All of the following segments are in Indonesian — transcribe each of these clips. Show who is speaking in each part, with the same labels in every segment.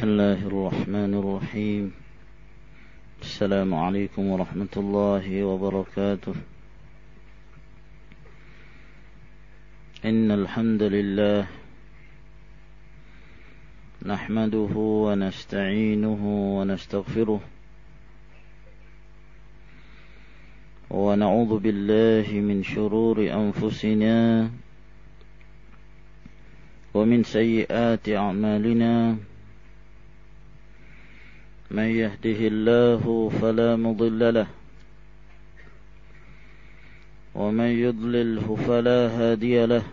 Speaker 1: بسم الله الرحمن الرحيم. السلام عليكم ورحمة الله وبركاته. إن الحمد لله نحمده ونستعينه ونستغفره ونعوذ بالله من شرور أنفسنا ومن سيئات أعمالنا. من يهده الله فلا مضل له ومن يضلله فلا هادي له.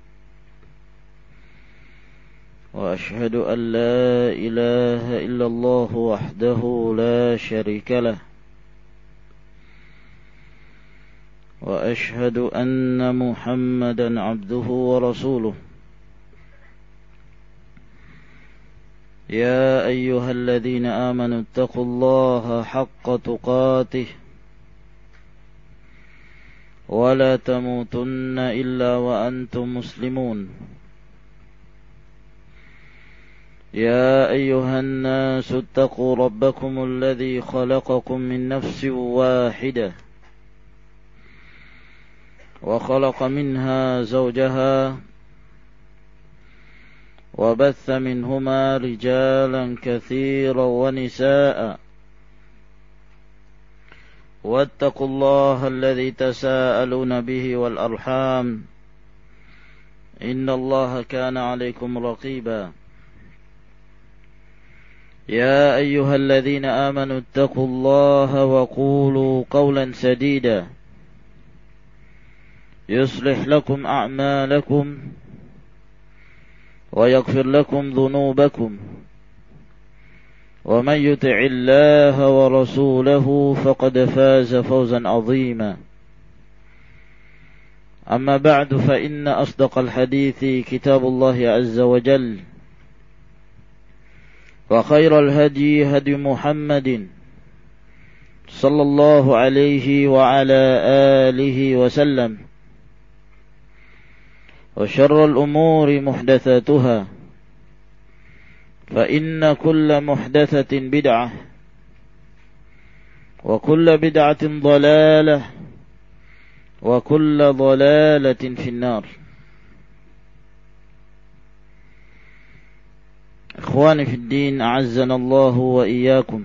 Speaker 1: وأشهد أن لا إله إلا الله وحده لا شريك له. وأشهد أن محمدا عبده ورسوله. يا أيها الذين آمنوا اتقوا الله حق تقاته ولا تموتن إلا وأنتم مسلمون. يا أيها الناس اتقوا ربكم الذي خلقكم من نفس واحدة وخلق منها زوجها وبث منهما رجالا كثيرا ونساء. واتقوا الله الذي تساءلون به والأرحام إن الله كان عليكم رقيبا. يا أيها الذين آمنوا اتقوا الله وقولوا قولا سديدا يصلح لكم أعمالكم ويغفر لكم ذنوبكم ومن يطع الله ورسوله فقد فاز فوزا عظيما. أما بعد فإن أصدق الحديث كتاب الله عز وجل وخير الهدي هدي محمد صلى الله عليه وعلى آله وسلم. وشر الأمور محدثاتها فإن كل محدثة بدعة وكل بدعة ضلالة وكل ضلالة في النار. إخواني في الدين أعزنا الله وإياكم.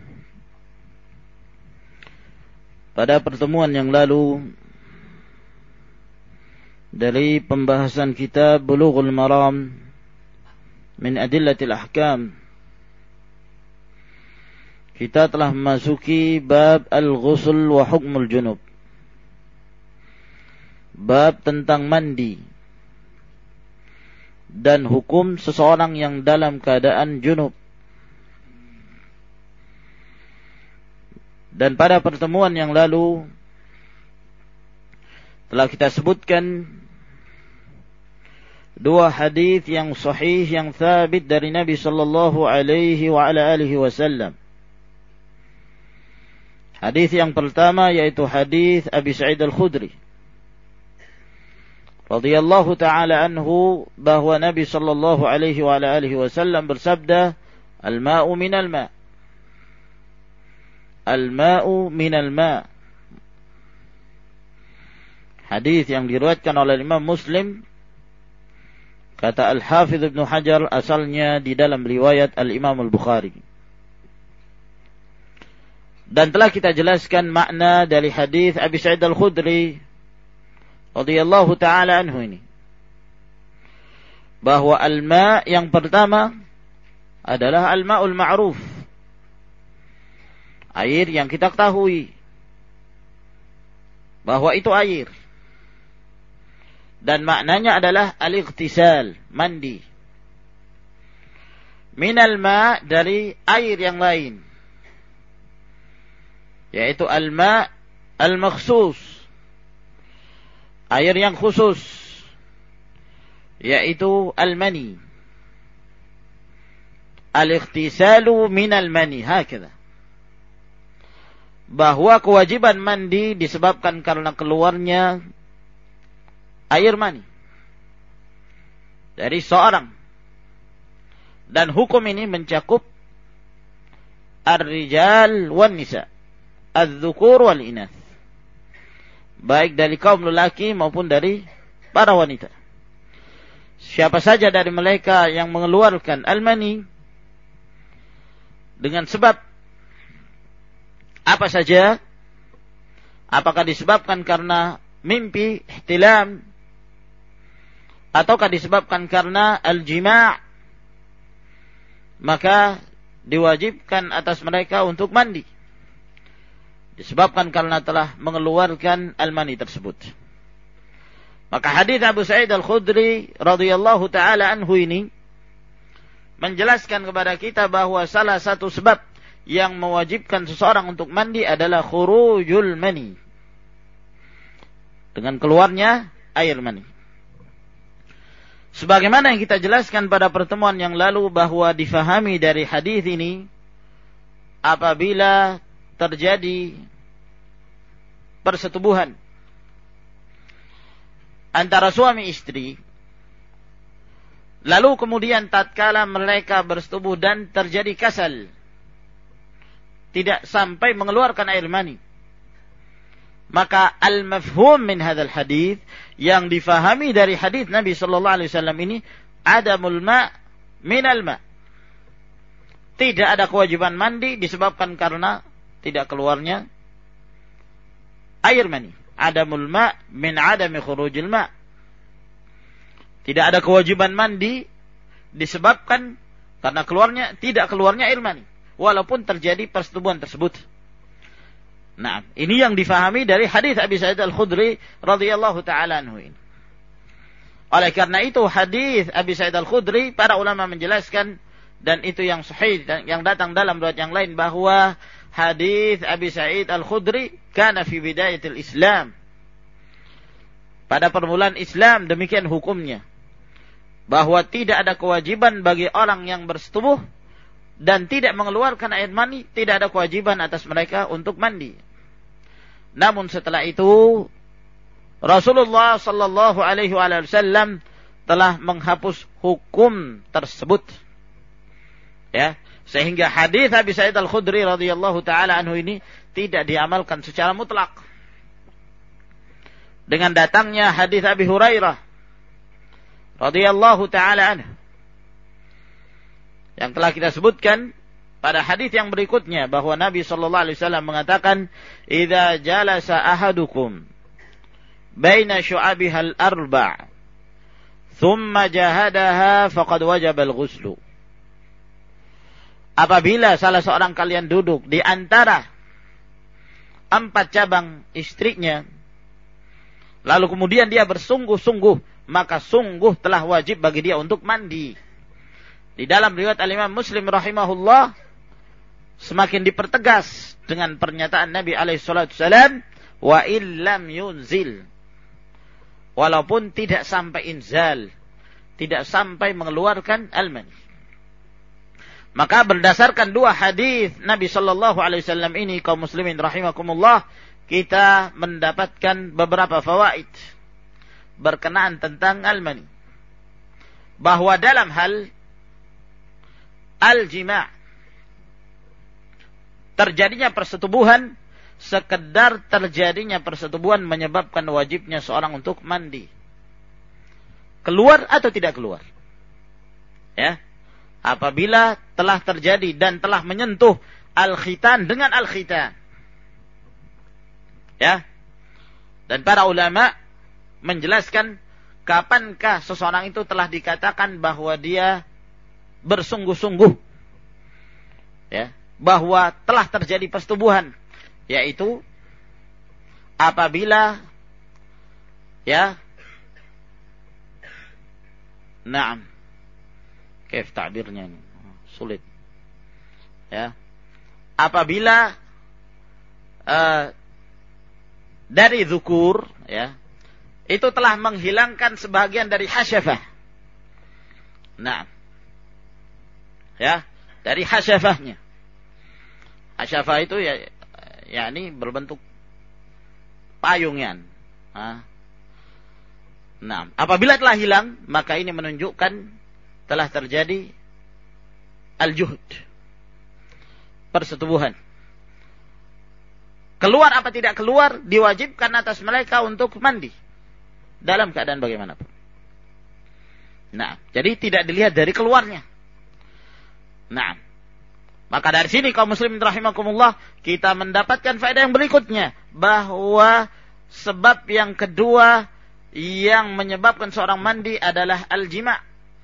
Speaker 1: Pada pertemuan yang lalu dari pembahasan kitab Bulughul Maram min Adillatil Ahkam, kita telah memasuki bab al-ghusl wa hukmul junub, bab tentang mandi dan hukum seseorang yang dalam keadaan junub. Dan pada pertemuan yang lalu telah kita sebutkan dua hadis yang sahih yang thabit dari Nabi sallallahu alaihi wa ala alihi wasallam. Hadis yang pertama yaitu hadis Abi Sa'id Al-Khudri radhiyallahu taala anhu, bahwa Nabi sallallahu alaihi wa ala alihi wasallam bersabda, "Al-ma'u minal ma'." Al-ma'u minal ma'. Hadis yang diriwayatkan oleh Imam Muslim. Kata Al-Hafidh Ibn Hajar, asalnya di dalam riwayat Al-Imam Al-Bukhari. Dan telah kita jelaskan makna dari hadis Abi Sa'id Al-Khudri radhiyallahu ta'ala anhu ini, bahwa al-ma' yang pertama adalah al-ma'ul ma'ruf, air yang kita ketahui bahwa itu air. Dan maknanya adalah al-ightisal, mandi. Minal ma', dari air yang lain, yaitu al-ma' al-makhsus, air yang khusus, yaitu al-mani. Al-ightisalu minal mani, hakadha. Bahwa kewajiban mandi disebabkan karena keluarnya air mani dari seorang Dan hukum ini mencakup ar-rijal wan nisa, adz-dzukur wal inath, baik dari kaum lelaki maupun dari para wanita. Siapa saja dari mereka yang mengeluarkan al-mani dengan sebab apa saja, apakah disebabkan karena mimpi, ihtilam, ataukah disebabkan karena al-jima', maka diwajibkan atas mereka untuk mandi, disebabkan karena telah mengeluarkan al-mani tersebut. Maka hadis Abu Sa'id Al-Khudri radhiyallahu taala anhu ini menjelaskan kepada kita bahwa salah satu sebab yang mewajibkan seseorang untuk mandi adalah khurujul mani, dengan keluarnya air mani. Sebagaimana yang kita jelaskan pada pertemuan yang lalu, bahwa difahami dari hadis ini, apabila terjadi persetubuhan antara suami istri, lalu kemudian tatkala mereka bersetubuh dan terjadi kasal, tidak sampai mengeluarkan air mani, maka al-mafhum min hadzal hadis, yang difahami dari hadis Nabi sallallahu alaihi wasallam ini, adamul ma' minal ma'. Tidak ada kewajiban mandi disebabkan karena tidak keluarnya air mani. Adamul ma' min adami khurujil ma'. Tidak ada kewajiban mandi disebabkan karena tidak keluarnya air mani, walaupun terjadi persetubuhan tersebut. Nah, ini yang difahami dari hadis Abi Sa'id Al-Khudri radhiyallahu taala anhu ini. Oleh karena itu hadis Abi Sa'id Al-Khudri, para ulama menjelaskan, dan itu yang sahih, dan yang datang dalam riwayat yang lain, bahwa hadis Abi Sa'id Al-Khudri kana fi bidayatil Islam, pada permulaan Islam demikian hukumnya, bahwa tidak ada kewajiban bagi orang yang bersetubuh dan tidak mengeluarkan air mani, tidak ada kewajiban atas mereka untuk mandi. Namun setelah itu Rasulullah sallallahu alaihi wasallam telah menghapus hukum tersebut, ya, sehingga hadis Abi Sa'id Al-Khudri radhiyallahu taala anhu ini tidak diamalkan secara mutlak. Dengan datangnya hadis Abi Hurairah radhiyallahu taala anhu yang telah kita sebutkan pada hadis yang berikutnya, bahwa Nabi sallallahu alaihi wasallam mengatakan, "Idza jalasa ahadukum baina syu'abihal arba' thumma jahadaha faqad wajaba al-ghuslu." Apabila salah seorang kalian duduk di antara 4 cabang istrinya, lalu kemudian dia bersungguh-sungguh, maka sungguh telah wajib bagi dia untuk mandi. Di dalam riwayat Al-Imam Muslim rahimahullah semakin dipertegas dengan pernyataan Nabi alaihissalam, wa illam yunzil, walaupun tidak sampai inzal, tidak sampai mengeluarkan al-mani. Maka berdasarkan 2 hadis Nabi sallallahu alaihi wasallam ini, kaum muslimin rahimakumullah, kita mendapatkan beberapa fawaid berkenaan tentang al-mani. Bahwa dalam hal al-jima', terjadinya persetubuhan, sekedar terjadinya persetubuhan menyebabkan wajibnya seorang untuk mandi, keluar atau tidak keluar, ya, apabila telah terjadi dan telah menyentuh al-khitan dengan al-khitan, ya. Dan para ulama menjelaskan kapankah seseorang itu telah dikatakan bahwa dia bersungguh-sungguh, ya, bahwa telah terjadi persetubuhan, yaitu apabila, ya, na'am, kaif ta'birnya ini sulit, ya, apabila dari zukur, ya, itu telah menghilangkan sebagian dari hasyafah, nah, ya, dari hasyafahnya. Hasyafah itu ya, yakni berbentuk payungan. Nah, apabila telah hilang, maka ini menunjukkan telah terjadi al-juhd, persetubuhan. Keluar apa tidak keluar, diwajibkan atas mereka untuk mandi dalam keadaan bagaimanapun. Nah, jadi tidak dilihat dari keluarnya. Nah, maka dari sini kaum muslimin rahimakumullah, kita mendapatkan faedah yang berikutnya, bahwa sebab yang kedua yang menyebabkan seorang mandi adalah al-jima'.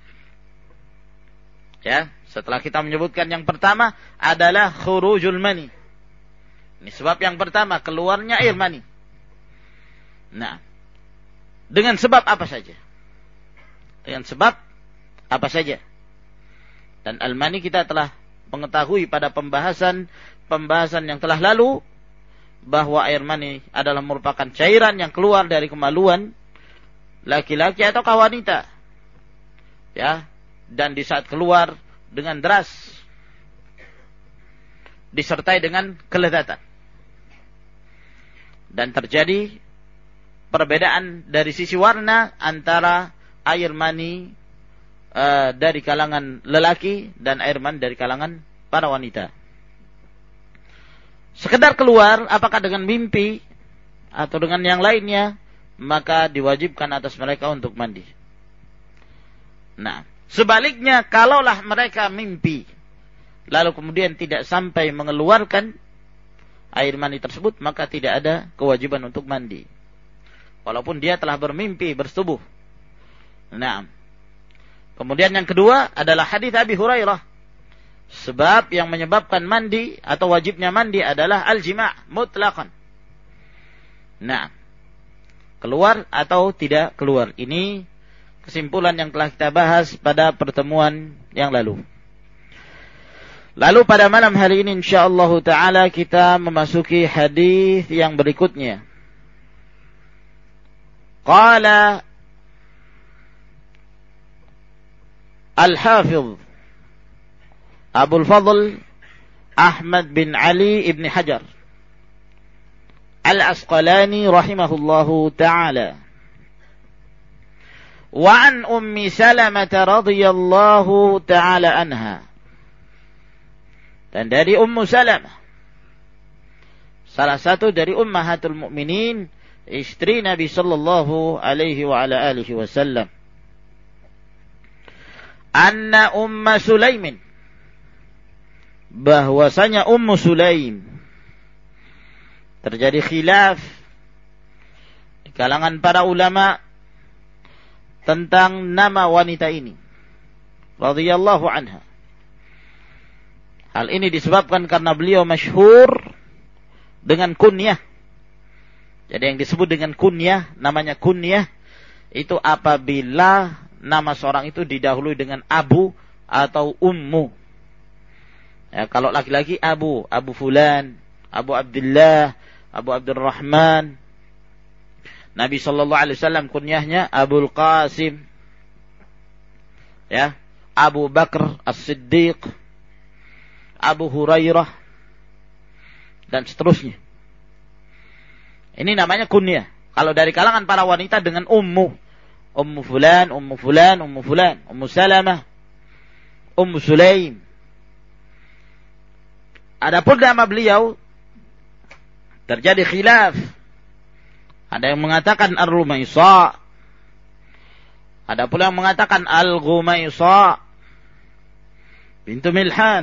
Speaker 1: Ya, setelah kita menyebutkan yang pertama adalah khurujul mani. Ini sebab yang pertama, keluarnya air mani. Nah, dengan sebab apa saja? Dengan sebab apa saja? Dan al-mani kita telah mengetahui pada pembahasan yang telah lalu, bahwa air mani adalah merupakan cairan yang keluar dari kemaluan laki-laki atau wanita. Ya, dan di saat keluar dengan deras, disertai dengan kelezatan. Dan terjadi perbedaan dari sisi warna antara air mani dari kalangan lelaki dan air mani dari kalangan para wanita. Sekedar keluar, apakah dengan mimpi atau dengan yang lainnya, maka diwajibkan atas mereka untuk mandi. Nah, sebaliknya, kalaulah mereka mimpi, lalu kemudian tidak sampai mengeluarkan air mani tersebut, maka tidak ada kewajiban untuk mandi, walaupun dia telah bermimpi bersetubuh. Nah, kemudian yang kedua adalah hadis Abi Hurairah. Sebab yang menyebabkan mandi atau wajibnya mandi adalah al-jima' mutlaqan. Nah, keluar atau tidak keluar. Ini kesimpulan yang telah kita bahas pada pertemuan yang lalu. Lalu pada malam hari ini insyaallah ta'ala kita memasuki hadis yang berikutnya. Qala Al-Hafidh Abul Fadl Ahmad bin Ali ibn Hajar Al-Asqalani rahimahullahu ta'ala. Wa an Ummi Salamah radhiyallahu ta'ala anha. Dan dari Ummu Salamah, salah satu dari ummahatul mukminin, istri Nabi sallallahu alaihi wa ala alihi wasallam. Anna Umma Sulaimin, bahwasanya Ummu Sulaim, terjadi khilaf di kalangan para ulama tentang nama wanita ini, radhiyallahu anha. Hal ini disebabkan karena beliau masyhur dengan kunyah. Jadi yang disebut dengan kunyah, namanya kunyah, itu apabila nama seorang itu didahului dengan abu atau ummu. Ya, kalau laki-laki Abu Fulan, Abu Abdullah, Abu Abdurrahman. Nabi sallallahu alaihi wasallam kunyahnya Abul Qasim. Ya, Abu Bakar As-Siddiq, Abu Hurairah, dan seterusnya. Ini namanya kunyah. Kalau dari kalangan para wanita dengan ummu. Ummu Fulan, Ummu Fulan, Ummu Fulan, Ummu Salamah, Ummu Sulaim. Adapun nama beliau terjadi khilaf. Ada yang mengatakan Ar-Rumaisa, ada pula yang mengatakan Al-Ghumaisa bintu Milhan.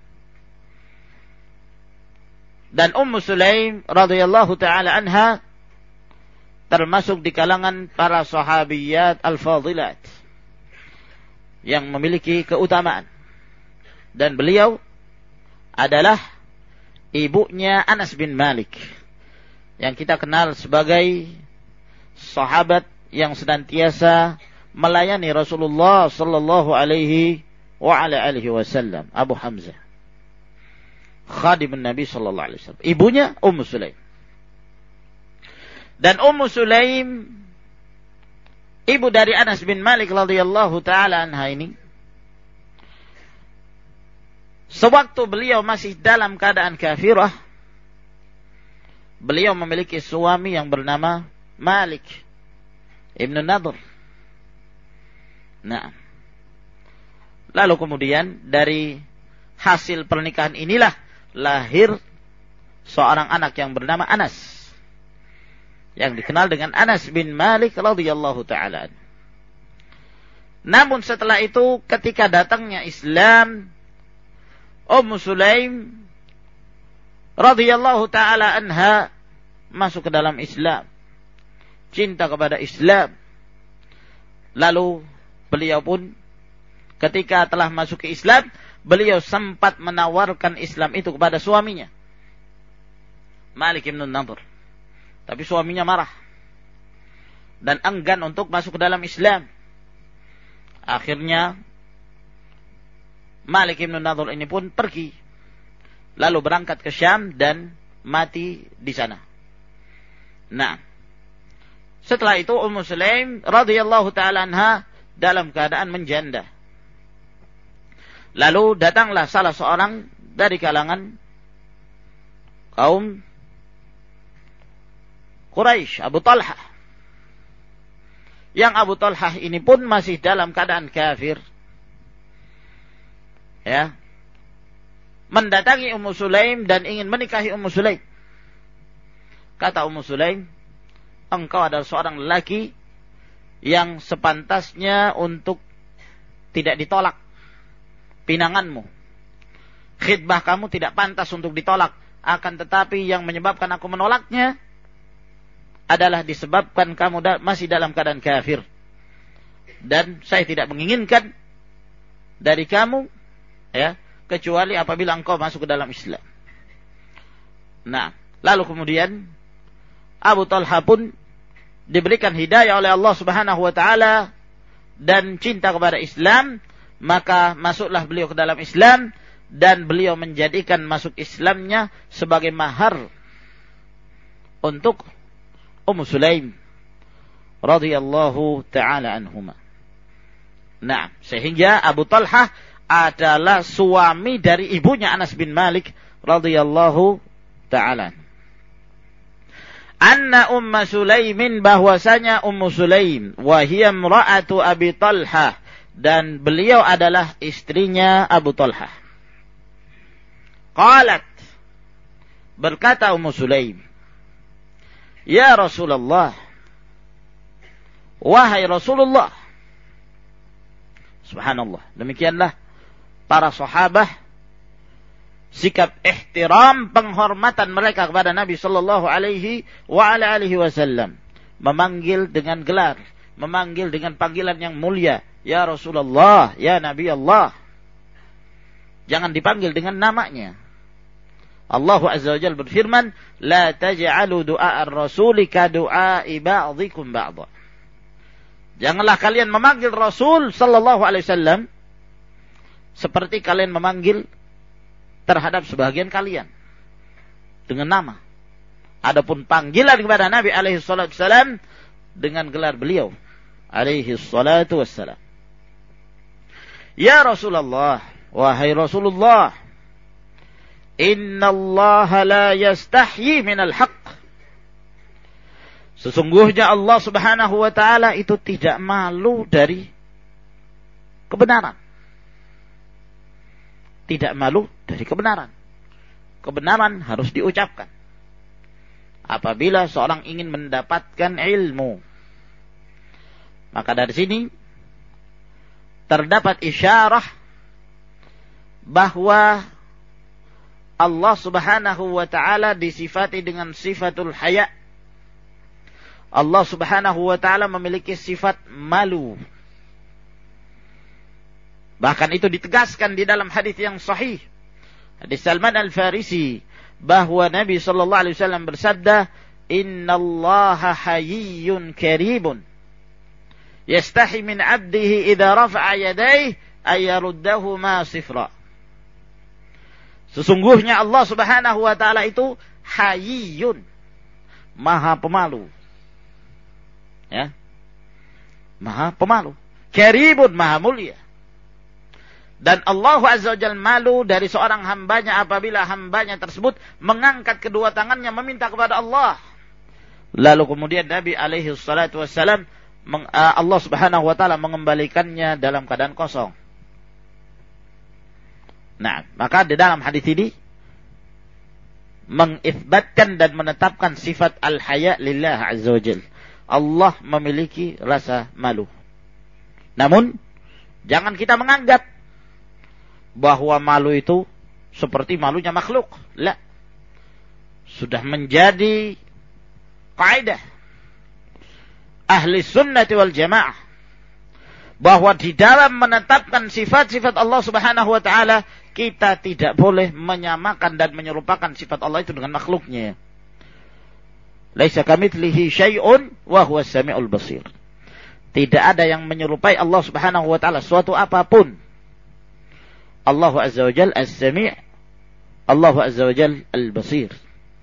Speaker 1: Dan Ummu Sulaim radhiyallahu ta'ala anha termasuk di kalangan para sahabiyat al-fadilat yang memiliki keutamaan. Dan beliau adalah ibunya Anas bin Malik, yang kita kenal sebagai sahabat yang senantiasa melayani Rasulullah sallallahu alaihi wa ala alihi wasallam, Abu Hamzah, khadimun Nabi sallallahu alaihi wasallam. Ibunya Ummu Sulaim. Dan Ummu Sulaim, ibu dari Anas bin Malik radhiyallahu taala anha ini, sewaktu beliau masih dalam keadaan kafirah, beliau memiliki suami yang bernama Malik Ibn Nadhr. Nah, lalu kemudian dari hasil pernikahan inilah lahir seorang anak yang bernama Anas, yang dikenal dengan Anas bin Malik radhiyallahu ta'ala. Namun setelah itu ketika datangnya Islam, Ummu Sulaim radhiyallahu ta'ala anha masuk ke dalam Islam, cinta kepada Islam. Lalu beliau pun ketika telah masuk ke Islam, beliau sempat menawarkan Islam itu kepada suaminya, Malik bin Nadhr. Tapi suaminya marah dan enggan untuk masuk ke dalam Islam. Akhirnya Malik bin Nadhr ini pun pergi, lalu berangkat ke Syam dan mati di sana. Nah, setelah itu Ummu Sulaim radhiyallahu ta'ala anha dalam keadaan menjanda. Lalu datanglah salah seorang dari kalangan kaum Quraisy, Abu Talhah. Yang Abu Talhah ini pun masih dalam keadaan kafir. Ya. Mendatangi Ummu Sulaim dan ingin menikahi Ummu Sulaim. Kata Ummu Sulaim, engkau adalah seorang lelaki yang sepantasnya untuk tidak ditolak pinanganmu. Khidbah kamu tidak pantas untuk ditolak. Akan tetapi yang menyebabkan aku menolaknya adalah disebabkan kamu masih dalam keadaan kafir. Dan saya tidak menginginkan dari kamu, ya, kecuali apabila engkau masuk ke dalam Islam. Nah, lalu kemudian Abu Talha pun diberikan hidayah oleh Allah Subhanahu wa taala dan cinta kepada Islam, maka masuklah beliau ke dalam Islam dan beliau menjadikan masuk Islamnya sebagai mahar untuk Ummu Sulaim radhiyallahu ta'ala anhuma. Nah, sehingga Abu Talhah adalah suami dari ibunya Anas bin Malik radhiyallahu ta'ala. Anna Ummu Sulaimin, bahwasanya Ummu Sulaim wa hiya imra'atu Abi Talhah, dan beliau adalah istrinya Abu Talhah. Qalat, berkata Ummu Sulaim, ya Rasulullah, wahai Rasulullah. Subhanallah, demikianlah para sahabat sikap ihtiram, penghormatan mereka kepada Nabi sallallahu alaihi wa ala alihi wasallam, memanggil dengan gelar, memanggil dengan panggilan yang mulia, ya Rasulullah, ya Nabi Allah. Jangan dipanggil dengan namanya. Allah Azza wa Jalla berfirman, la taj'alu du'a ar-rasuli ka du'a'i ba'dhikum ba'dha. Janganlah kalian memanggil Rasul sallallahu alaihi wasallam seperti kalian memanggil terhadap sebagian kalian dengan nama. Adapun panggilan kepada Nabi alaihi salatu wasallam dengan gelar beliau alaihi salatu wassalam. Ya Rasulullah, wahai Rasulullah, inna Allah la yastahyi minal haqq. Sesungguhnya Allah Subhanahu wa ta'ala itu tidak malu dari kebenaran. Tidak malu dari kebenaran. Kebenaran harus diucapkan apabila seorang ingin mendapatkan ilmu. Maka dari sini terdapat isyarah bahwa Allah Subhanahu wa ta'ala disifati dengan sifatul haya. Allah Subhanahu wa ta'ala memiliki sifat malu. Bahkan itu ditegaskan di dalam hadis yang sahih, hadis Salman Al-Farisi, bahwa Nabi sallallahu alaihi wasallam bersabda, innallaha hayyun karibun yastahi min 'abdihi idza rafa'a yadayhi ay yaruddahuma sifra. Sesungguhnya Allah Subhanahu wa ta'ala itu hayyun, maha pemalu. Ya. Maha pemalu. Karibun, maha mulia. Dan Allah Azza wa Jalla malu dari seorang hambanya apabila hambanya tersebut mengangkat kedua tangannya meminta kepada Allah. Lalu kemudian Nabi alaihi salatu wassalam, Allah Subhanahu wa ta'ala mengembalikannya dalam keadaan kosong. Nah, maka di dalam hadis ini mengitsbatkan dan menetapkan sifat al-haya lillah azza wajalla. Allah memiliki rasa malu. Namun jangan kita menganggap bahwa malu itu seperti malunya makhluk. La. Sudah menjadi kaidah ahli sunnati wal jamaah bahwa di dalam menetapkan sifat-sifat Allah Subhanahu wa taala kita tidak boleh menyamakan dan menyerupakan sifat Allah itu dengan makhluknya. Laisa kamitslihi syai'un wa huwas samiul basir. Tidak ada yang menyerupai Allah Subhanahu wa taala suatu apapun. Allah azza wa jalla as-sami', Allah azza wa jalla al-basir.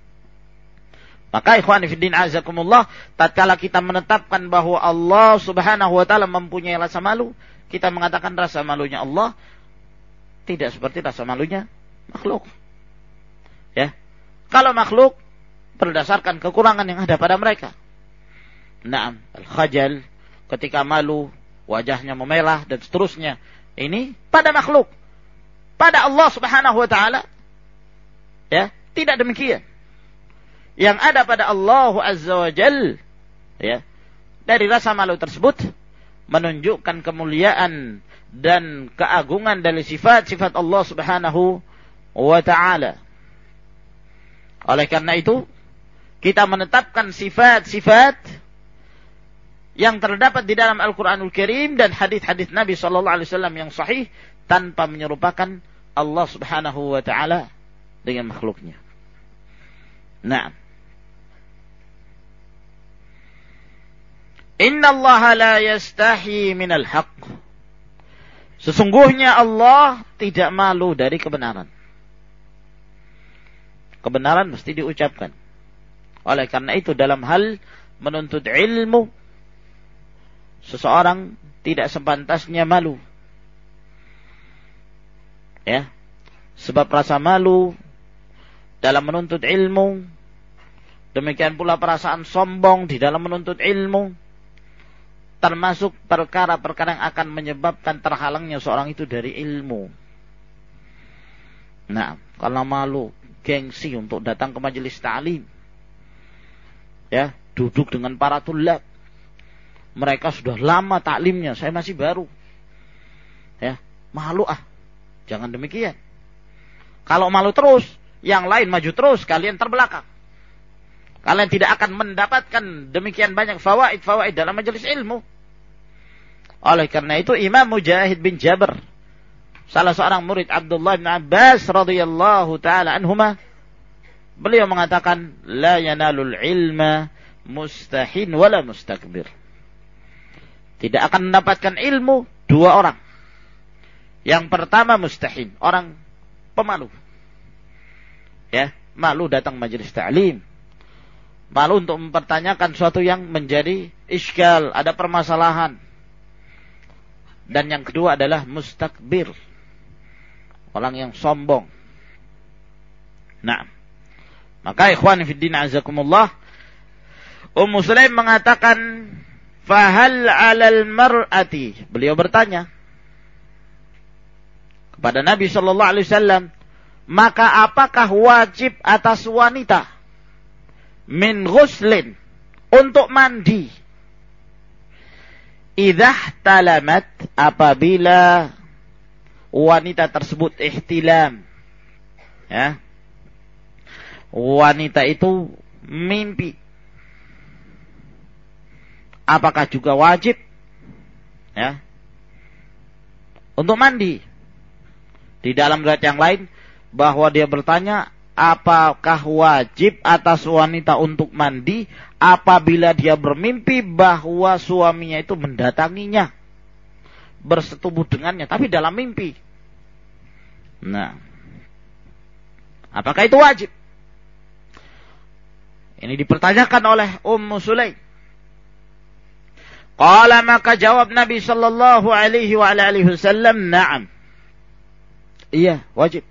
Speaker 1: Maka ikhwani fiddin azakumullah, tatkala kita menetapkan bahwa Allah Subhanahu wa taala mempunyai rasa malu, kita mengatakan rasa malunya Allah tidak seperti rasa malunya makhluk. Ya. Kalau makhluk berdasarkan kekurangan yang ada pada mereka. Naam, al-khajal, ketika malu wajahnya memerah dan seterusnya. Ini pada makhluk. Pada Allah Subhanahu wa taala ya, tidak demikian. Yang ada pada Allah Azza wa Jal, ya, dari rasa malu tersebut menunjukkan kemuliaan dan keagungan dari sifat-sifat Allah Subhanahu wa taala. Oleh karena itu, kita menetapkan sifat-sifat yang terdapat di dalam Al-Qur'anul Karim dan hadis-hadis Nabi sallallahu alaihi wasallam yang sahih tanpa menyerupakan Allah Subhanahu wa taala dengan makhluknya. Nah, Inna Allah la yastahi minal haqq. Sesungguhnya Allah tidak malu dari kebenaran. Kebenaran mesti diucapkan. Oleh karena itu dalam hal menuntut ilmu, seseorang tidak sepantasnya malu. Ya. Sebab rasa malu dalam menuntut ilmu, demikian pula perasaan sombong di dalam menuntut ilmu, termasuk perkara-perkara yang akan menyebabkan terhalangnya seorang itu dari ilmu. Nah, karena malu, gengsi untuk datang ke majelis ta'lim. Ya, duduk dengan para tulab. Mereka sudah lama taklimnya, saya masih baru. Ya, malu Jangan demikian. Kalau malu terus, yang lain maju terus, kalian terbelakang. Kalian tidak akan mendapatkan demikian banyak fawaid dalam majelis ilmu. Oleh karena itu Imam Mujahid bin Jabr, salah seorang murid Abdullah bin Abbas radhiyallahu taala anhuma, beliau mengatakan, la yanalul ilma mustahin wala mustakbir. Tidak akan mendapatkan ilmu dua orang. Yang pertama mustahin, orang pemalu. Ya, malu datang majelis ta'lim. Malu untuk mempertanyakan sesuatu yang menjadi iskal, ada permasalahan. Dan yang kedua adalah mustakbir, orang yang sombong. Nah, maka ikhwan fiddin azakumullah, Ummu Sulaim mengatakan, fahal 'alal mar'ati, beliau bertanya kepada Nabi sallallahu alaihi wasallam, maka apakah wajib atas wanita min ghuslin, untuk mandi, idzah talamat, apabila wanita tersebut ihtilam, ya, wanita itu mimpi, apakah juga wajib, ya, untuk mandi? Di dalam riwayat yang lain bahwa dia bertanya, apakah wajib atas wanita untuk mandi apabila dia bermimpi bahwa suaminya itu mendatanginya, bersetubuh dengannya, tapi dalam mimpi. Nah, apakah itu wajib? Ini dipertanyakan oleh Ummu Sulaim. Qala, maka jawab Nabi sallallahu alaihi wa alihi wasallam, na'am. Iya, wajib.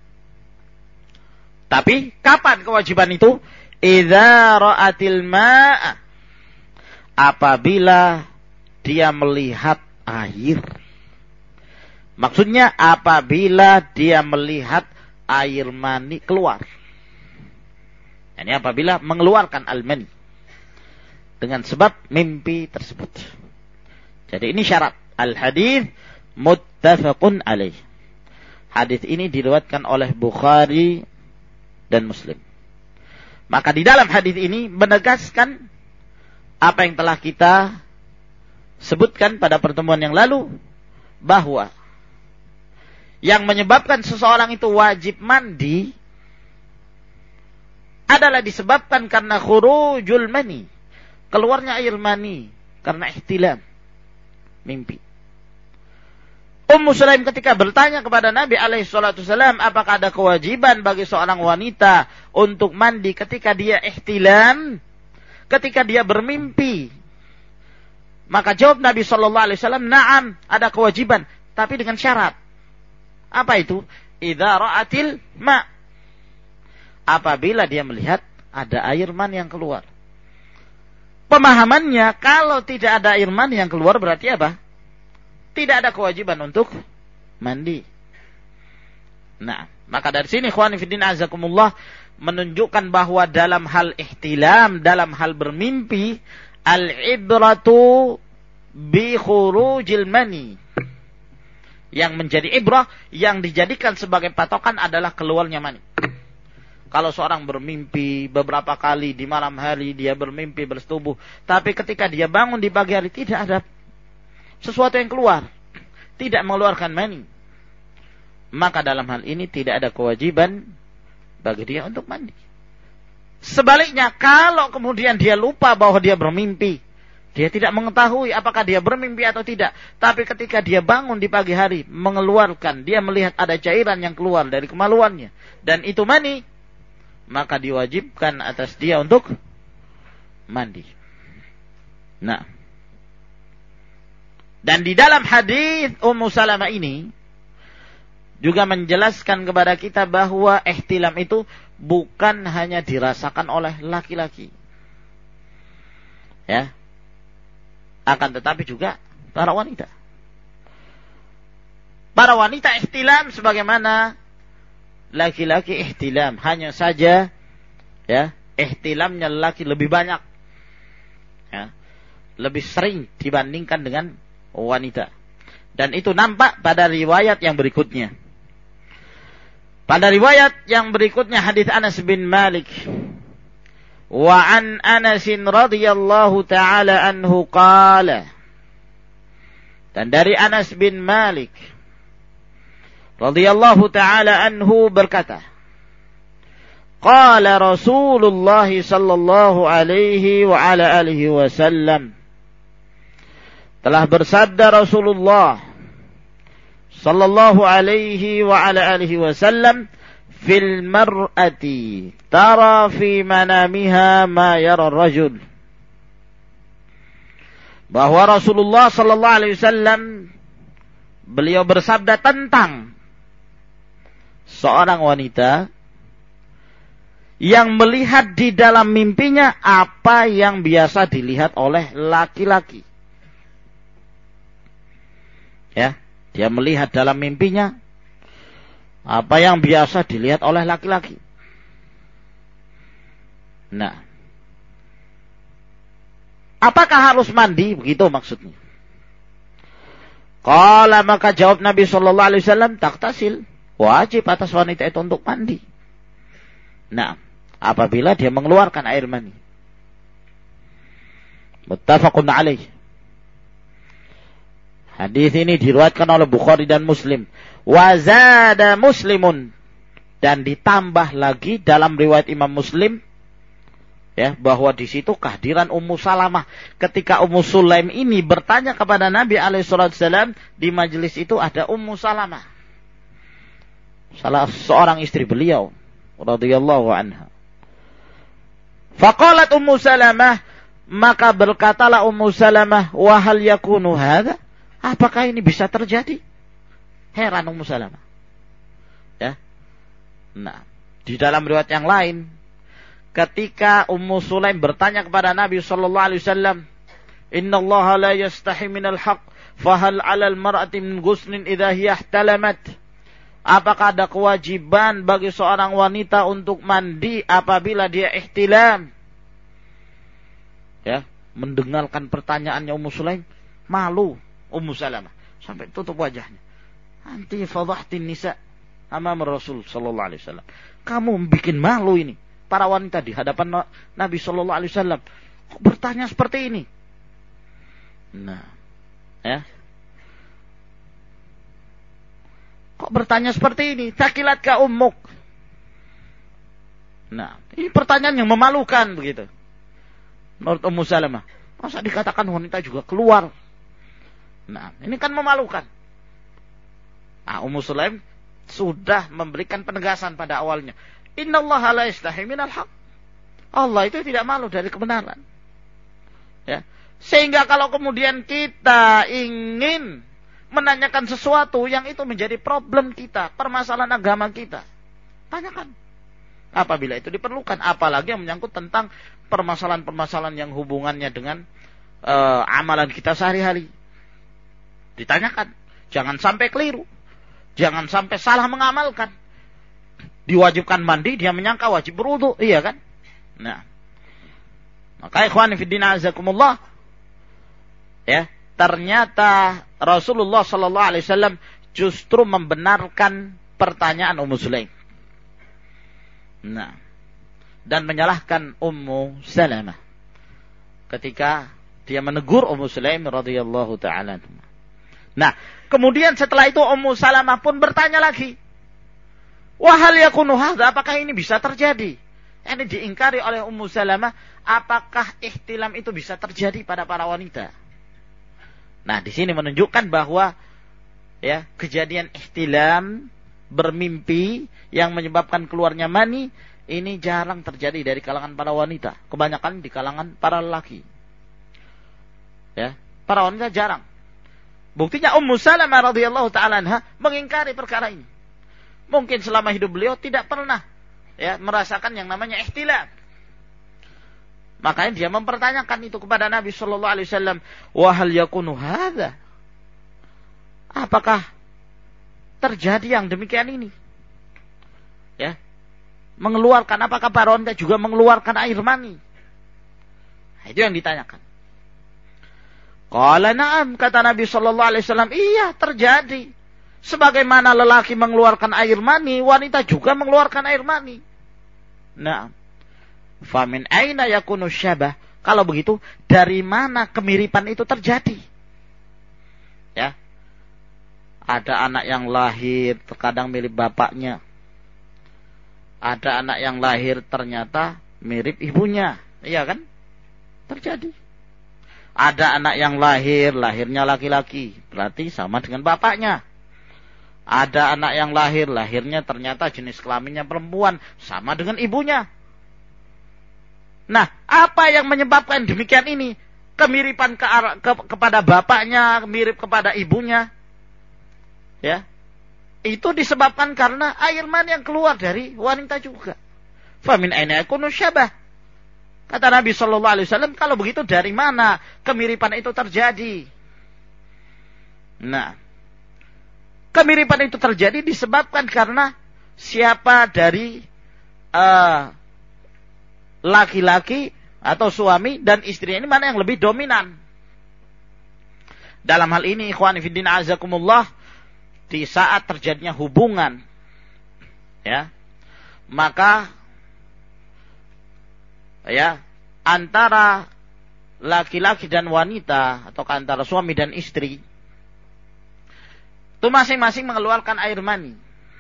Speaker 1: Tapi kapan kewajiban itu? Idza ra'atil ma'a, apabila dia melihat air. Maksudnya apabila dia melihat air mani keluar. Ini apabila mengeluarkan al-mani dengan sebab mimpi tersebut. Jadi ini syarat. Al-hadits muttafaqun alaih. Hadis ini diriwayatkan oleh Bukhari dan Muslim. Maka di dalam hadis ini menegaskan apa yang telah kita sebutkan pada pertemuan yang lalu, bahwa yang menyebabkan seseorang itu wajib mandi adalah disebabkan karena khurujul mani, keluarnya air mani karena ihtilam, mimpi. Ummu Sulaim ketika bertanya kepada Nabi alaihissalam, apakah ada kewajiban bagi seorang wanita untuk mandi ketika dia ihtilam, ketika dia bermimpi? Maka jawab Nabi SAW, na'am, ada kewajiban, tapi dengan syarat. Apa itu? Idza ra'atil ma'. Apabila dia melihat ada air mani yang keluar. Pemahamannya, kalau tidak ada air mani yang keluar berarti apa? Tidak ada kewajiban untuk mandi. Nah, maka dari sini ikhwani fiddin azakumullah, menunjukkan bahwa dalam hal ihtilam, dalam hal bermimpi, al-ibratu bi khurujil mani. Yang menjadi ibrah, yang dijadikan sebagai patokan adalah keluarnya mani. Kalau seorang bermimpi beberapa kali di malam hari, dia bermimpi bersetubuh, tapi ketika dia bangun di pagi hari tidak ada sesuatu yang keluar, tidak mengeluarkan mani, maka dalam hal ini tidak ada kewajiban bagi dia untuk mandi. Sebaliknya, kalau kemudian dia lupa bahwa dia bermimpi, dia tidak mengetahui apakah dia bermimpi atau tidak, tapi ketika dia bangun di pagi hari mengeluarkan, dia melihat ada cairan yang keluar dari kemaluannya dan itu mani, maka diwajibkan atas dia untuk mandi. Nah, dan di dalam hadis Ummu Salamah ini juga menjelaskan kepada kita bahwa ihtilam itu bukan hanya dirasakan oleh laki-laki, ya, akan tetapi juga para wanita. Para wanita ihtilam sebagaimana laki-laki ihtilam, hanya saja ya ihtilamnya laki lebih banyak, ya, lebih sering dibandingkan dengan wanita. Dan itu nampak pada riwayat yang berikutnya. Pada riwayat yang berikutnya hadis Anas bin Malik. Wa an Anas radhiyallahu taala anhu qala. Dan dari Anas bin Malik radhiyallahu taala anhu berkata, qala Rasulullah sallallahu alaihi wa ala alihi wasallam, telah bersabda Rasulullah sallallahu alaihi wa ala alihi wasallam, fil mar'ati tara fi manamiha ma yara rajul. Bahwa Rasulullah sallallahu alaihi wasallam beliau bersabda tentang seorang wanita yang melihat di dalam mimpinya apa yang biasa dilihat oleh laki-laki. Ya, dia melihat dalam mimpinya apa yang biasa dilihat oleh laki-laki. Nah, apakah harus mandi? Begitu maksudnya. Qala, maka jawab Nabi sallallahu alaihi wasallam, taktasil, wajib atas wanita itu untuk mandi. Nah, apabila dia mengeluarkan air mani. Muttafaqun alaih. Hadis ini diriwayatkan oleh Bukhari dan Muslim. Wa zada Muslimun, dan ditambah lagi dalam riwayat Imam Muslim, ya, bahwa di situ kehadiran Ummu Salamah. Ketika Ummu Sulaim ini bertanya kepada Nabi alaihissalam, di majelis itu ada Ummu Salamah, salah seorang istri beliau radhiyallahu anha. Faqalat Ummu Salamah, maka berkatalah Ummu Salamah, wa hal yakunu hadza? Apakah ini bisa terjadi? Heran Ummu Salamah. Ya. Nah, di dalam riwayat yang lain, ketika Ummu Sulaim bertanya kepada Nabi sallallahu alaihi wasallam, "Innallaha la yastahi minal haqq, Fahal 'alal mar'ati min ghuslin idza hiya ihtalamat? Apakah ada kewajiban bagi seorang wanita untuk mandi apabila dia ihtilam? Ya, mendengarkan pertanyaannya Ummu Sulaim, malu Ummu Salamah sampai tutup wajahnya. Anti fadhahtin nisa amam Rasul sallallahu alaihi wasallam. Kamu bikin malu ini para wanita di hadapan Nabi sallallahu alaihi wasallam. Kok bertanya seperti ini? Nah, ya. Kok bertanya seperti ini? Takilat ka ummuk. Nah, ini pertanyaan yang memalukan begitu. Menurut Ummu Salamah, masa dikatakan wanita juga keluar? Nah, ini kan memalukan. Nah, Ummu Sulaim sudah memberikan penegasan pada awalnya. Innallaha la yastahi minal haq. Allah itu tidak malu dari kebenaran. Ya. Sehingga kalau kemudian kita ingin menanyakan sesuatu yang itu menjadi problem kita, permasalahan agama kita, tanyakan. Apabila itu diperlukan, apalagi yang menyangkut tentang permasalahan-permasalahan yang hubungannya dengan amalan kita sehari-hari. Ditanyakan, jangan sampai keliru, jangan sampai salah mengamalkan. Diwajibkan mandi, dia menyangka wajib berwudu, iya kan? Nah, maka ikhwani fiddin azakumullah, ya, ternyata Rasulullah sallallahu alaihi wasallam justru membenarkan pertanyaan Ummu Sulaim. Nah, dan menyalahkan Ummu Salamah ketika dia menegur Ummu Sulaim radhiyallahu taala. Nah, kemudian setelah itu Ummu Salamah pun bertanya lagi. Wa hal yakunu hadza? Apakah ini bisa terjadi? Ini diingkari oleh Ummu Salamah, apakah ihtilam itu bisa terjadi pada para wanita? Nah, di sini menunjukkan bahwa ya, kejadian ihtilam, bermimpi yang menyebabkan keluarnya mani, ini jarang terjadi dari kalangan para wanita, kebanyakan di kalangan para lelaki. Ya, para wanita jarang. Buktinya Ummu Salamah radhiyallahu taala anha mengingkari perkara ini. Mungkin selama hidup beliau tidak pernah ya merasakan yang namanya ihtilam. Makanya dia mempertanyakan itu kepada Nabi sallallahu alaihi wasallam, "Wa hal yakunu hadza?" Apakah terjadi yang demikian ini? Ya. Mengeluarkan, apakah para wanita juga mengeluarkan air mani? Nah, itu yang ditanyakan. Qala na'am, kata Nabi sallallahu alaihi wasallam, iya terjadi. Sebagaimana lelaki mengeluarkan air mani, wanita juga mengeluarkan air mani. Nah, famin aina yakunu syabah? Kalau begitu, dari mana kemiripan itu terjadi? Ya. Ada anak yang lahir terkadang mirip bapaknya. Ada anak yang lahir ternyata mirip ibunya. Iya kan? Terjadi. Ada anak yang lahirnya laki-laki, berarti sama dengan bapaknya. Ada anak yang lahirnya ternyata jenis kelaminnya perempuan, sama dengan ibunya. Nah, apa yang menyebabkan demikian ini? Kemiripan kepada bapaknya, mirip kepada ibunya. Ya. Itu disebabkan karena air mani yang keluar dari wanita juga. Famin aina yakunu syabah? Kata Nabi sallallahu alaihi wasallam, kalau begitu dari mana kemiripan itu terjadi? Nah, kemiripan itu terjadi disebabkan karena siapa dari laki-laki atau suami dan istri ini mana yang lebih dominan. Dalam hal ini ikhwani fiddin azakumullah, di saat terjadinya hubungan ya, maka ya antara laki-laki dan wanita atau antara suami dan istri itu masing-masing mengeluarkan air mani.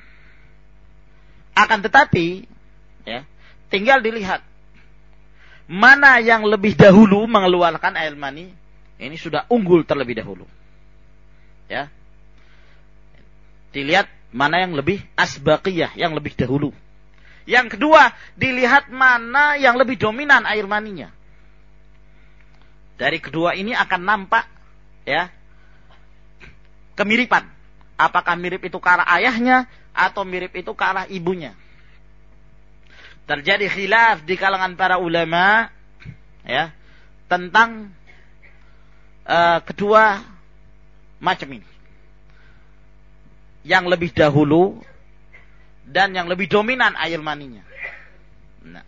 Speaker 1: Akan tetapi ya, tinggal dilihat mana yang lebih dahulu mengeluarkan air mani. Ini sudah unggul terlebih dahulu. Ya. Dilihat mana yang lebih asbaqiyah, yang lebih dahulu. Yang kedua, dilihat mana yang lebih dominan air maninya. Dari kedua ini akan nampak ya kemiripan. Apakah mirip itu ke arah ayahnya atau mirip itu ke arah ibunya. Terjadi khilaf di kalangan para ulama ya tentang kedua macam ini. Yang lebih dahulu dan yang lebih dominan air maninya. Nah.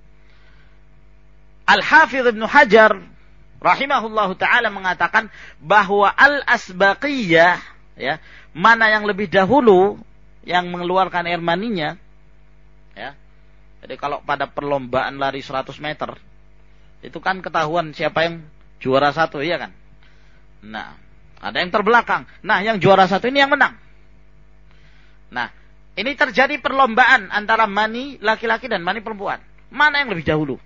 Speaker 1: Al-Hafidh Ibnu Hajar rahimahullahu taala mengatakan bahwa al-asbaqiyah, ya, mana yang lebih dahulu yang mengeluarkan air maninya, ya. Jadi kalau pada perlombaan lari 100 meter itu kan ketahuan siapa yang juara satu, ya kan? Nah, ada yang terbelakang. Nah, yang juara satu ini yang menang. Nah, ini terjadi perlombaan antara mani laki-laki dan mani perempuan. Mana yang lebih dahulu?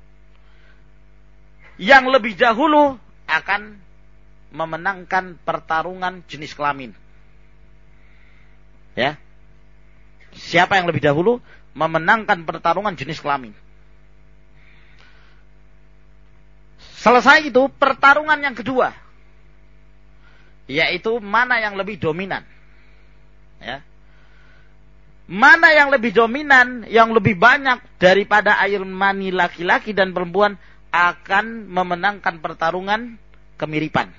Speaker 1: Yang lebih dahulu akan memenangkan pertarungan jenis kelamin. Ya. Siapa yang lebih dahulu memenangkan pertarungan jenis kelamin? Selesai itu pertarungan yang kedua, yaitu mana yang lebih dominan. Ya. Mana yang lebih dominan, yang lebih banyak daripada air mani laki-laki dan perempuan akan memenangkan pertarungan kemiripan.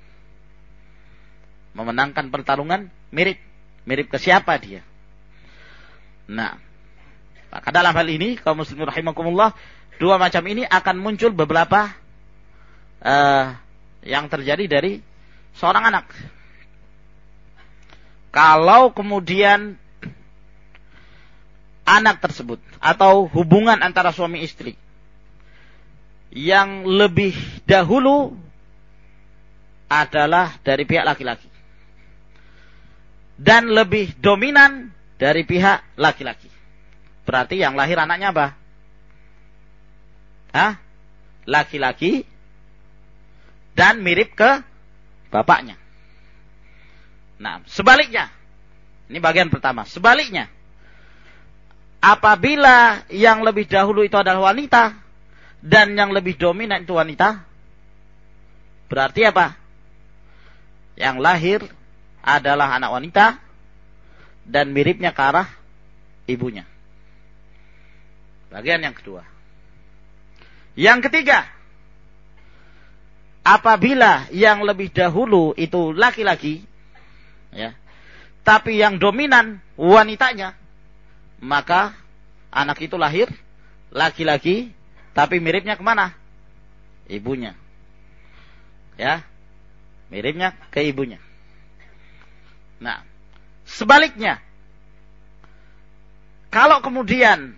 Speaker 1: Memenangkan pertarungan mirip. Mirip ke siapa dia? Nah, maka dalam hal ini kaum muslimin rahimakumullah, dua macam ini akan muncul beberapa yang terjadi dari seorang anak. Kalau kemudian anak tersebut atau hubungan antara suami istri yang lebih dahulu adalah dari pihak laki-laki dan lebih dominan dari pihak laki-laki, berarti yang lahir anaknya apa? Laki-laki dan mirip ke bapaknya. Nah, sebaliknya, ini bagian pertama. Sebaliknya, apabila yang lebih dahulu itu adalah wanita dan yang lebih dominan itu wanita, berarti apa? Yang lahir adalah anak wanita dan miripnya ke arah ibunya. Bagian yang kedua. Yang ketiga, apabila yang lebih dahulu itu laki-laki, ya, tapi yang dominan wanitanya, maka anak itu lahir laki-laki, tapi miripnya kemana? Ibunya. Ya, miripnya ke ibunya. Nah, sebaliknya, kalau kemudian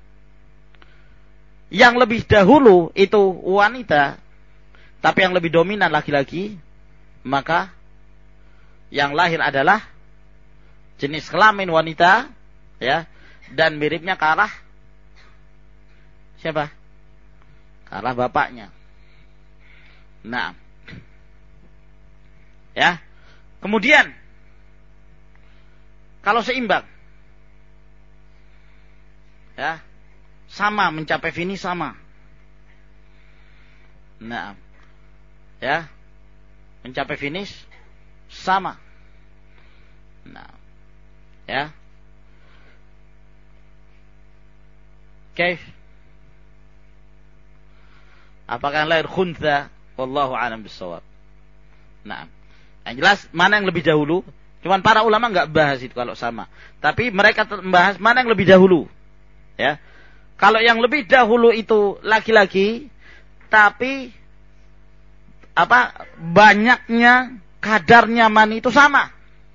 Speaker 1: yang lebih dahulu itu wanita, tapi yang lebih dominan laki-laki, maka yang lahir adalah jenis kelamin wanita, ya, dan miripnya ke arah siapa? Ke arah bapaknya. Nah, ya, kemudian kalau seimbang, ya, sama, mencapai finish sama. Nah, ya, mencapai finish sama. Nah, ya, kaif? Apakah yang lahir khuntha? Wallahu a'lam bissawab. Nah, yang jelas mana yang lebih dahulu? Cuman para ulama enggak bahas itu kalau sama. Tapi mereka membahas mana yang lebih dahulu. Ya. Kalau yang lebih dahulu itu laki-laki, tapi banyaknya kadarnya mani itu sama.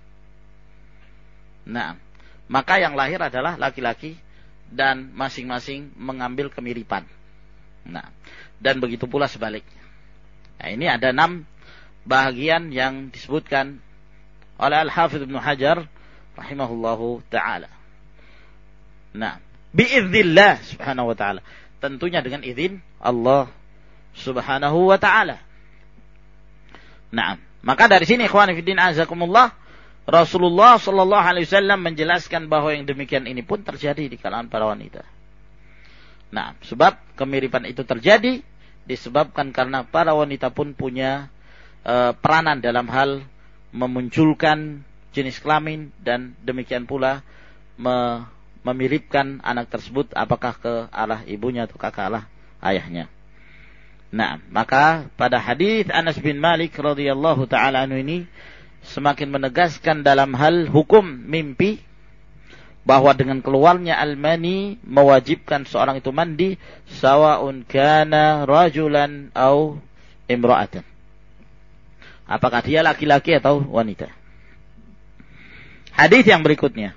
Speaker 1: Nah, maka yang lahir adalah laki-laki dan masing-masing mengambil kemiripan. Nah, dan begitu pula sebaliknya. Nah, ini ada 6 bahagian yang disebutkan oleh Al-Hafidh Ibnu Hajar rahimahullahu ta'ala. Nah, biiznillah subhanahu wa ta'ala. Tentunya dengan izin Allah subhanahu wa ta'ala. Nah, maka dari sini ikhwani fiddin azakumullah, Rasulullah sallallahu alaihi wasallam menjelaskan bahwa yang demikian ini pun terjadi di kalangan para wanita. Nah, sebab kemiripan itu terjadi disebabkan karena para wanita pun punya peranan dalam hal memunculkan jenis kelamin dan demikian pula memiripkan anak tersebut apakah ke arah ibunya atau ke arah ayahnya. Nah, maka pada hadis Anas bin Malik radhiyallahu taala anhu ini semakin menegaskan dalam hal hukum mimpi, bahwa dengan keluarnya al-mani mewajibkan seorang itu mandi, sawa'un kana rajulan au imra'atan. Apakah dia laki-laki atau wanita. Hadis yang berikutnya.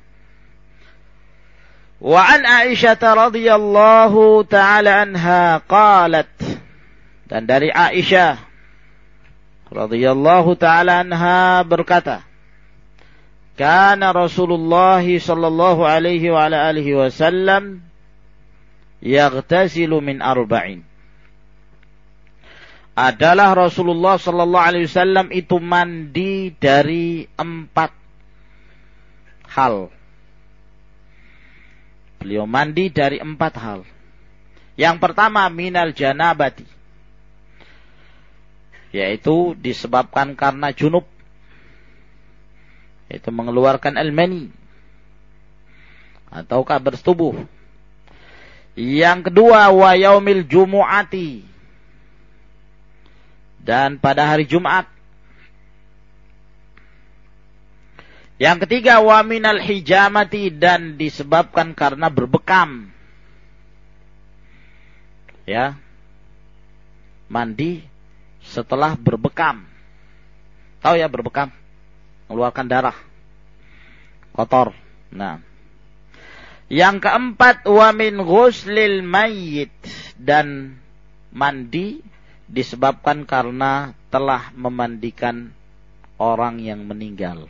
Speaker 1: Wa an Aisyah radhiyallahu ta'ala anha qalat, dan dari Aisyah radhiyallahu ta'ala anha berkata, kana Rasulullah sallallahu alaihi wa ala alihi wasallam yaghtasilu min arba'in. Adalah Rasulullah sallallahu alaihi wasallam itu mandi dari 4 hal. Beliau mandi dari 4 hal. Yang pertama minal janabati, yaitu disebabkan karena junub, yaitu mengeluarkan al-mani ataukah bersetubuh. Yang kedua wa yaumil jumu'ati, dan pada hari Jumat. Yang ketiga wa minal hijamati, dan disebabkan karena berbekam. Ya. Mandi setelah berbekam. Tahu ya berbekam? Mengeluarkan darah, kotor. Nah, yang keempat wa min ghuslil mayyit, dan mandi disebabkan karena telah memandikan orang yang meninggal.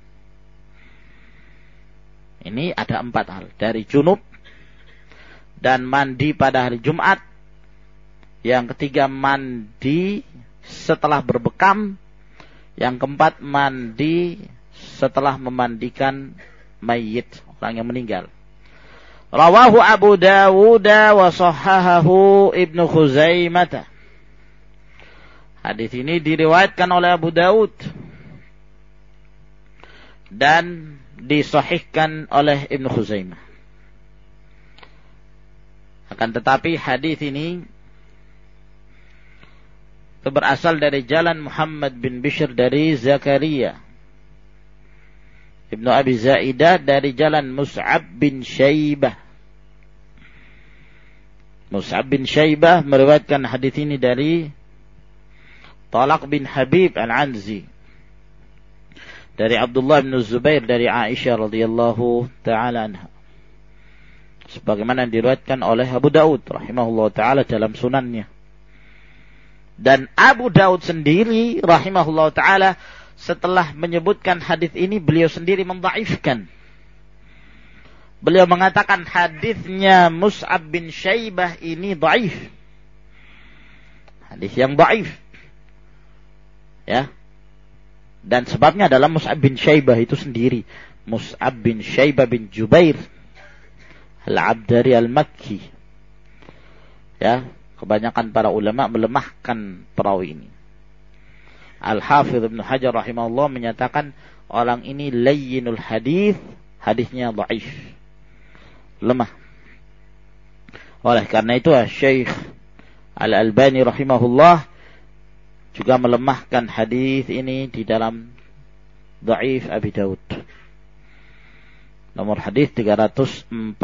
Speaker 1: Ini ada 4 hal, dari junub, dan mandi pada hari Jumat. Yang ketiga mandi setelah berbekam. Yang keempat mandi setelah memandikan mayit, orang yang meninggal. Rawahu Abu Dawud wa sahahahu Ibnu Khuzaimah. Hadis ini diriwayatkan oleh Abu Dawud dan disahihkan oleh Ibnu Khuzaimah. Akan tetapi hadis ini berasal dari jalan Muhammad bin Bishr dari Zakaria Ibnu Abi Zaidah dari jalan Mus'ab bin Syaibah. Mus'ab bin Syaibah meriwayatkan hadis ini dari Talaq bin Habib Al-Anzi dari Abdullah bin Zubair dari Aisyah radhiyallahu taala anha, sebagaimana diriwayatkan oleh Abu Daud rahimahullah taala dalam sunannya. Dan Abu Daud sendiri rahimahullah ta'ala setelah menyebutkan hadis ini, beliau sendiri mendhaifkan. Beliau mengatakan hadisnya Mus'ab bin Syaibah ini dhaif. Hadis yang dhaif. Ya. Dan sebabnya adalah Mus'ab bin Syaibah itu sendiri. Mus'ab bin Syaibah bin Jubair Al-Abdari Al-Makki. Ya. Kebanyakan para ulama melemahkan perawi ini. Al-Hafidh Ibnu Hajar rahimahullah menyatakan orang ini layyinul hadis, hadisnya dhaif, lemah. Oleh karena itu Syekh Al-Albani rahimahullah juga melemahkan hadis ini di dalam Dhaif Abi Daud. Nomor hadis 348.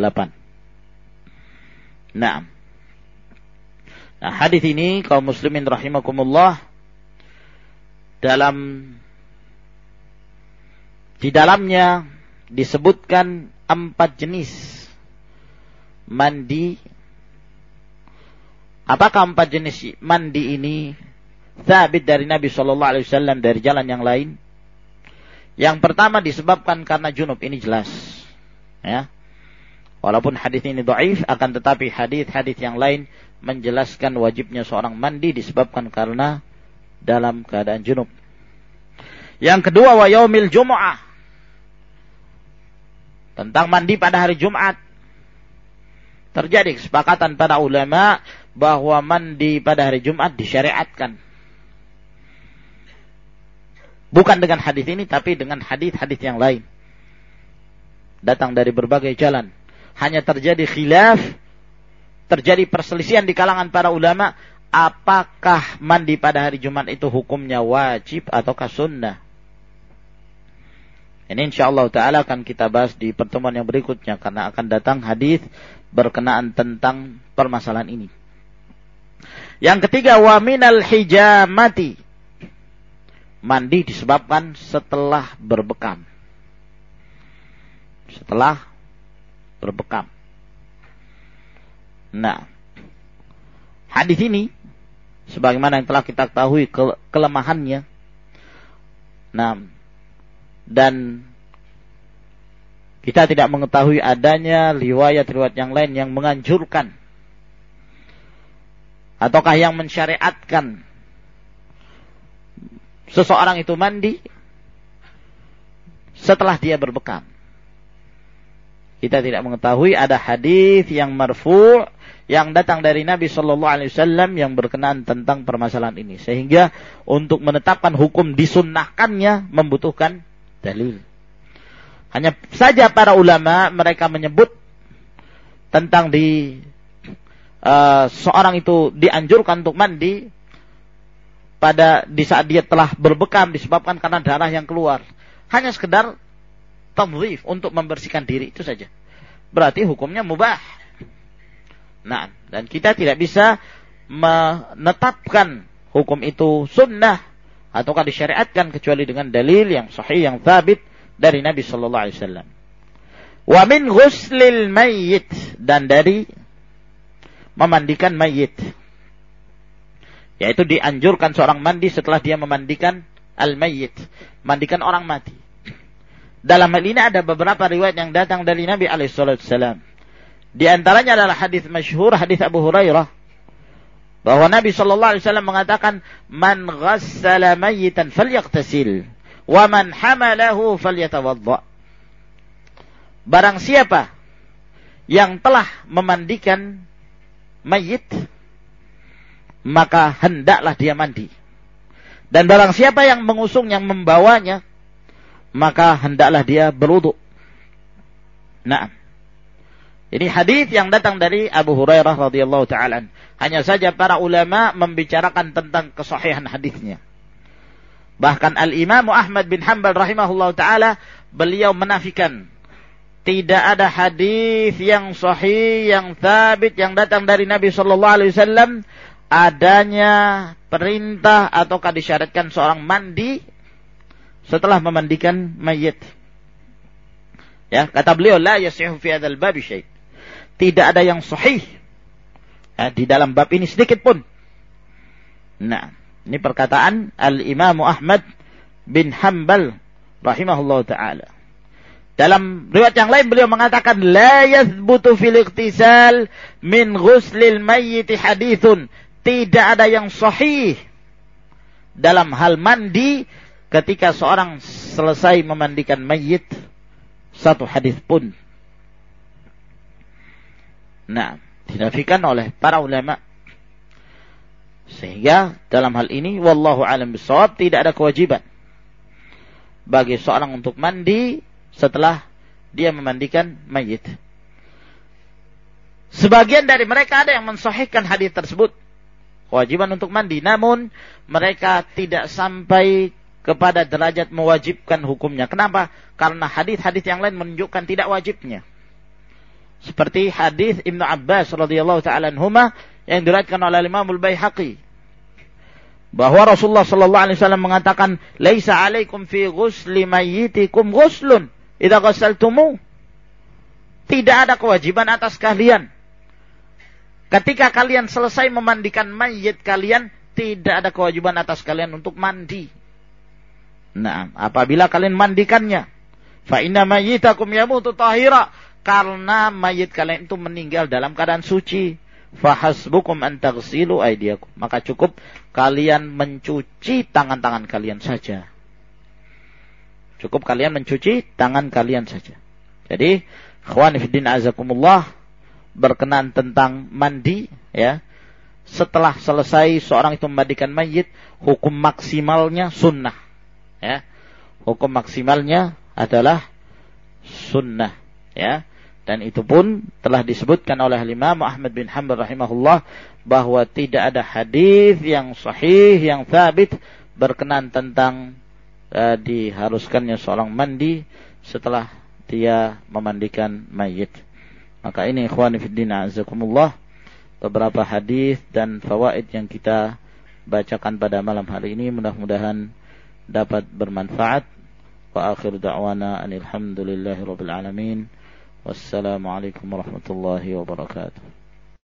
Speaker 1: Nah, hadis ini kaum muslimin rahimakumullah di dalamnya disebutkan 4 jenis mandi. Apakah 4 jenis mandi ini sabit dari Nabi sallallahu alaihi wasallam dari jalan yang lain? Yang pertama disebabkan karena junub, ini jelas. Ya. Walaupun hadis ini dhaif, akan tetapi hadis-hadis yang lain menjelaskan wajibnya seorang mandi disebabkan karena dalam keadaan junub. Yang kedua wa yaumil jumu'ah, tentang mandi pada hari Jumat. Terjadi kesepakatan para ulama bahwa mandi pada hari Jumat disyariatkan. Bukan dengan hadis ini, tapi dengan hadis-hadis yang lain. Datang dari berbagai jalan. Hanya terjadi khilaf, terjadi perselisihan di kalangan para ulama, apakah mandi pada hari Jumat itu hukumnya wajib ataukah sunnah. Ini insyaallah ta'ala akan kita bahas di pertemuan yang berikutnya, karena akan datang hadis berkenaan tentang permasalahan ini. Yang ketiga, wa minal hijamati, mandi disebabkan setelah berbekam. Setelah berbekam. Nah, hadis ini sebagaimana yang telah kita ketahui kelemahannya. Nah, dan kita tidak mengetahui adanya riwayat-riwayat yang lain yang menganjurkan ataukah yang mensyariatkan seseorang itu mandi setelah dia berbekam. Kita tidak mengetahui ada hadis yang marfu' yang datang dari Nabi sallallahu alaihi wasallam yang berkenaan tentang permasalahan ini, sehingga untuk menetapkan hukum disunnahkannya membutuhkan dalil. Hanya saja para ulama mereka menyebut tentang seorang itu dianjurkan untuk mandi di saat dia telah berbekam disebabkan karena darah yang keluar. Hanya sekedar tadhif, untuk membersihkan diri, itu saja. Berarti hukumnya mubah. Nah, dan kita tidak bisa menetapkan hukum itu sunnah ataukah disyariatkan kecuali dengan dalil yang sahih, yang thabit dari Nabi sallallahu alaihi wasallam. Wa min ghuslil mayyit, dan dari memandikan mayit, yaitu dianjurkan seorang mandi setelah dia memandikan al-mayyit, mandikan orang mati. Dalam hal ini ada beberapa riwayat yang datang dari Nabi alaihi wasallam. Di antaranya adalah hadis masyhur, hadis Abu Hurairah, bahwa Nabi sallallahu alaihi wasallam mengatakan, "Man ghassala mayyitan falyaghtasil, wa man hamalahu falyatawadda." Barang siapa yang telah memandikan mayit, maka hendaklah dia mandi. Dan barang siapa yang mengusung, yang membawanya, maka hendaklah dia berwudu. Nah, ini hadis yang datang dari Abu Hurairah radhiyallahu ta'ala. Hanya saja para ulama membicarakan tentang kesahihan hadisnya. Bahkan Al-Imam Ahmad bin Hanbal rahimahullahu ta'ala, beliau menafikan tidak ada hadis yang sahih, yang thabit, yang datang dari Nabi sallallahu alaihi wasallam adanya perintah ataukah disyaratkan seorang mandi setelah memandikan mayit. Ya, kata beliau, la yasihu fi hadzal bab syai'. Tidak ada yang sahih di dalam bab ini sedikit pun. Nah, ini perkataan Al-Imam Ahmad bin Hanbal rahimahullahu taala. Dalam riwayat yang lain beliau mengatakan, la yathbutu fil ightisal min ghuslil mayyit hadithun. Tidak ada yang sahih dalam hal mandi ketika seorang selesai memandikan mayit, satu hadis pun. Nah, dinafikan oleh para ulama. Sehingga dalam hal ini wallahu a'lam bishawab, tidak ada kewajiban bagi seorang untuk mandi setelah dia memandikan mayit. Sebagian dari mereka ada yang mensahihkan hadis tersebut, kewajiban untuk mandi, namun mereka tidak sampai kepada derajat mewajibkan hukumnya. Kenapa? Karena hadis-hadis yang lain menunjukkan tidak wajibnya. Seperti hadis Ibnu Abbas radhiyallahu ta'ala anhuma yang diriwayatkan oleh Imam Al-Baihaqi, bahwa Rasulullah sallallahu alaihi wasallam mengatakan, "Laisa 'alaikum fi ghusli mayyitikum ghuslun idza ghassaltumu." Tidak ada kewajiban atas kalian ketika kalian selesai memandikan mayit kalian, tidak ada kewajiban atas kalian untuk mandi. Nah, apabila kalian mandikannya, fa inna mayyitakum yamutu tahira, karena mayit kalian itu meninggal dalam keadaan suci. Fa hasbukum an taghsilu aydiyakum, maka cukup kalian mencuci tangan-tangan kalian saja. Cukup kalian mencuci tangan kalian saja. Jadi, ikhwan fillah azakumullah, berkenaan tentang mandi, ya, setelah selesai seorang itu memandikan mayit, hukum maksimalnya sunnah, ya, hukum maksimalnya adalah sunnah, ya, dan itu pun telah disebutkan oleh Imam Ahmad bin Hanbal rahimahullah bahwa tidak ada hadis yang sahih, yang thabit berkenaan tentang diharuskannya seorang mandi setelah dia memandikan mayit. Maka ini ikhwani fiddin a'azakumullah, beberapa hadis dan fawaid yang kita bacakan pada malam hari ini, mudah-mudahan dapat bermanfaat. Wa akhir da'wana anil hamdulillahi rabbil alamin. Wassalamualaikum warahmatullahi wabarakatuh.